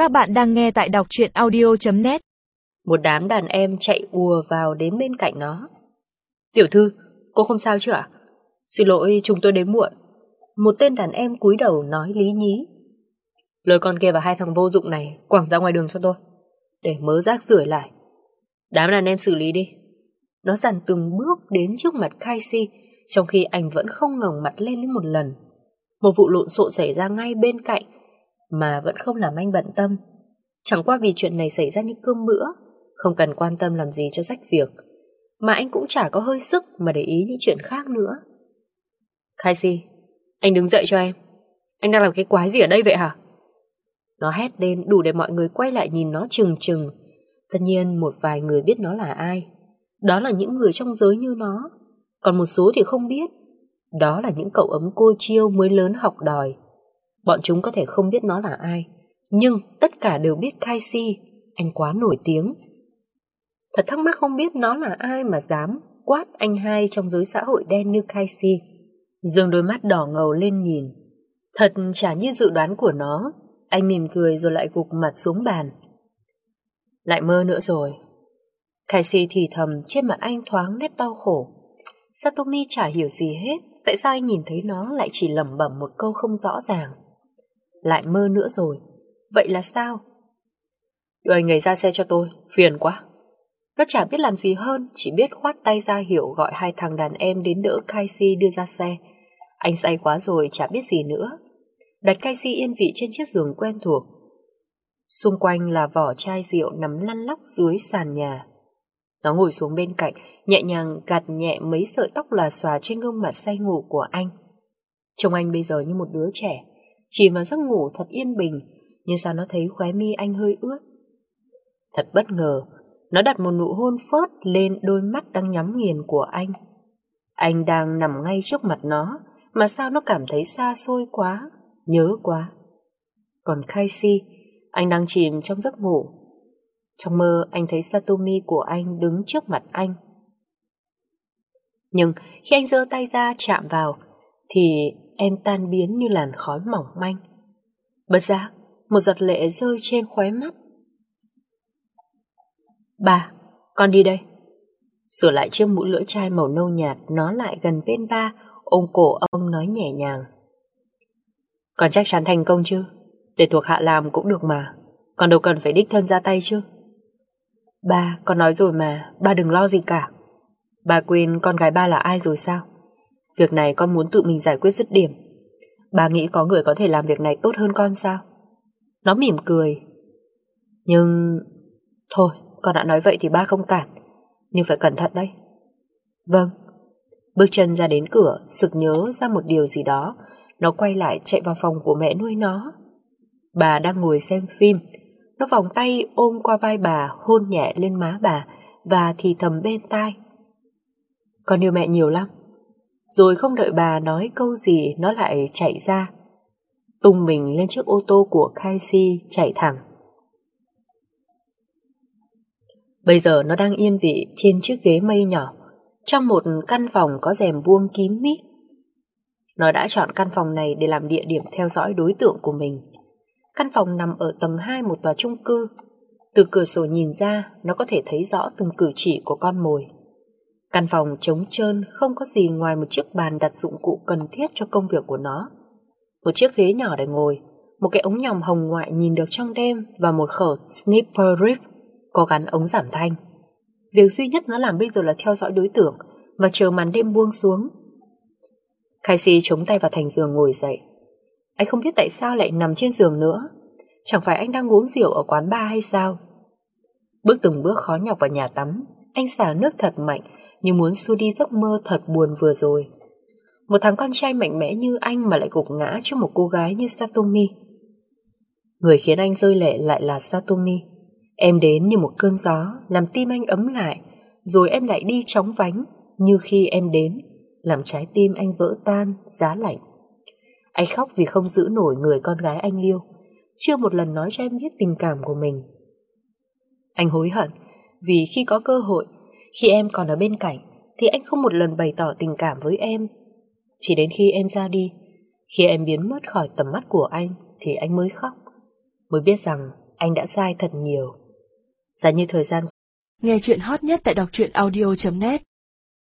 Các bạn đang nghe tại đọc truyện audio.net. Một đám đàn em chạy ùa vào đến bên cạnh nó. Tiểu thư, cô không sao chứ ạ? Xin lỗi, chúng tôi đến muộn. Một tên đàn em cúi đầu nói lý nhí. Lôi con kia và hai thằng vô dụng này quẳng ra ngoài đường cho tôi, để mớ rác rưởi lại. Đám đàn em xử lý đi. Nó dằn từng bước đến trước mặt Casey, trong khi anh vẫn không ngẩng mặt lên một lần. Một vụ lộn xộn xảy ra ngay bên cạnh mà vẫn không làm anh bận tâm. Chẳng qua vì chuyện này xảy ra như cơm bữa, không cần quan tâm làm gì cho rách việc, mà anh cũng chả có hơi sức mà để ý những chuyện khác nữa. Casey, anh đứng dậy cho em. Anh đang làm cái quái gì ở đây vậy hả? Nó hét lên đủ để mọi người quay lại nhìn nó trừng trừng. Tất nhiên một vài người biết nó là ai. Đó là những người trong giới như nó. Còn một số thì không biết. Đó là những cậu ấm cô chiêu mới lớn học đòi. Bọn chúng có thể không biết nó là ai, nhưng tất cả đều biết Casey. Anh quá nổi tiếng. Thật thắc mắc không biết nó là ai mà dám quát anh hai trong giới xã hội đen như Casey. Dương đôi mắt đỏ ngầu lên nhìn. Thật chả như dự đoán của nó. Anh mỉm cười rồi lại gục mặt xuống bàn. Lại mơ nữa rồi. Casey thì thầm, trên mặt anh thoáng nét đau khổ. Satomi chả hiểu gì hết. Tại sao anh nhìn thấy nó lại chỉ lẩm bẩm một câu không rõ ràng? Lại mơ nữa rồi. Vậy là sao? Đưa anh ấy ra xe cho tôi, phiền quá. Nó chả biết làm gì hơn, chỉ biết khoát tay ra hiệu gọi hai thằng đàn em đến đỡ Casey đưa ra xe. Anh say quá rồi, chả biết gì nữa. Đặt Casey yên vị trên chiếc giường quen thuộc. Xung quanh là vỏ chai rượu nằm lăn lóc dưới sàn nhà. Nó ngồi xuống bên cạnh, nhẹ nhàng gạt nhẹ mấy sợi tóc lòa xòa trên gương mặt say ngủ của anh. Trông anh bây giờ như một đứa trẻ, chìm vào giấc ngủ thật yên bình, nhưng sao nó thấy khóe mi anh hơi ướt. Thật bất ngờ, nó đặt một nụ hôn phớt lên đôi mắt đang nhắm nghiền của anh. Anh đang nằm ngay trước mặt nó, mà sao nó cảm thấy xa xôi quá, nhớ quá. Còn Casey, anh đang chìm trong giấc ngủ. Trong mơ anh thấy Satomi của anh đứng trước mặt anh. Nhưng khi anh giơ tay ra chạm vào thì em tan biến như làn khói mỏng manh. Bất giác một giọt lệ rơi trên khóe mắt. Ba, con đi đây. Sửa lại chiếc mũ lưỡi chai màu nâu nhạt, nó lại gần bên ba, ôm cổ ông nói nhẹ nhàng. Con chắc chắn thành công chứ? Để thuộc hạ làm cũng được mà. Con đâu cần phải đích thân ra tay chứ. Ba, con nói rồi mà, ba đừng lo gì cả. Ba quên con gái ba là ai rồi sao? Việc này con muốn tự mình giải quyết dứt điểm. Ba nghĩ có người có thể làm việc này tốt hơn con sao? Nó mỉm cười. Nhưng... Thôi, con đã nói vậy thì ba không cản. Nhưng phải cẩn thận đấy. Vâng. Bước chân ra đến cửa, sực nhớ ra một điều gì đó. Nó quay lại chạy vào phòng của mẹ nuôi nó. Bà đang ngồi xem phim. Nó vòng tay ôm qua vai bà, hôn nhẹ lên má bà và thì thầm bên tai. Con yêu mẹ nhiều lắm. Rồi không đợi bà nói câu gì, nó lại chạy ra, tung mình lên chiếc ô tô của Casey chạy thẳng. Bây giờ nó đang yên vị trên chiếc ghế mây nhỏ, trong một căn phòng có rèm buông kín mít. Nó đã chọn căn phòng này để làm địa điểm theo dõi đối tượng của mình. Căn phòng nằm ở tầng 2 một tòa chung cư. Từ cửa sổ nhìn ra, nó có thể thấy rõ từng cử chỉ của con mồi. Căn phòng trống trơn, không có gì ngoài một chiếc bàn đặt dụng cụ cần thiết cho công việc của nó. Một chiếc ghế nhỏ để ngồi, một cái ống nhòm hồng ngoại nhìn được trong đêm và một khẩu sniper rifle có gắn ống giảm thanh. Việc duy nhất nó làm bây giờ là theo dõi đối tượng và chờ màn đêm buông xuống. Casey chống tay vào thành giường ngồi dậy. Anh không biết tại sao lại nằm trên giường nữa. Chẳng phải anh đang uống rượu ở quán bar hay sao? Bước từng bước khó nhọc vào nhà tắm, anh xả nước thật mạnh như muốn xua đi giấc mơ thật buồn vừa rồi. Một thằng con trai mạnh mẽ như anh mà lại gục ngã trước một cô gái như Satomi. Người khiến anh rơi lệ lại là Satomi. Em đến như một cơn gió, làm tim anh ấm lại, rồi em lại đi chóng vánh như khi em đến, làm trái tim anh vỡ tan, giá lạnh. Anh khóc vì không giữ nổi người con gái anh yêu, chưa một lần nói cho em biết tình cảm của mình. Anh hối hận vì khi có cơ hội, khi em còn ở bên cạnh, thì anh không một lần bày tỏ tình cảm với em. Chỉ đến khi em ra đi, khi em biến mất khỏi tầm mắt của anh, thì anh mới khóc, mới biết rằng anh đã sai thật nhiều. Giá như thời gian. Nghe chuyện hot nhất tại đọc truyện audio.net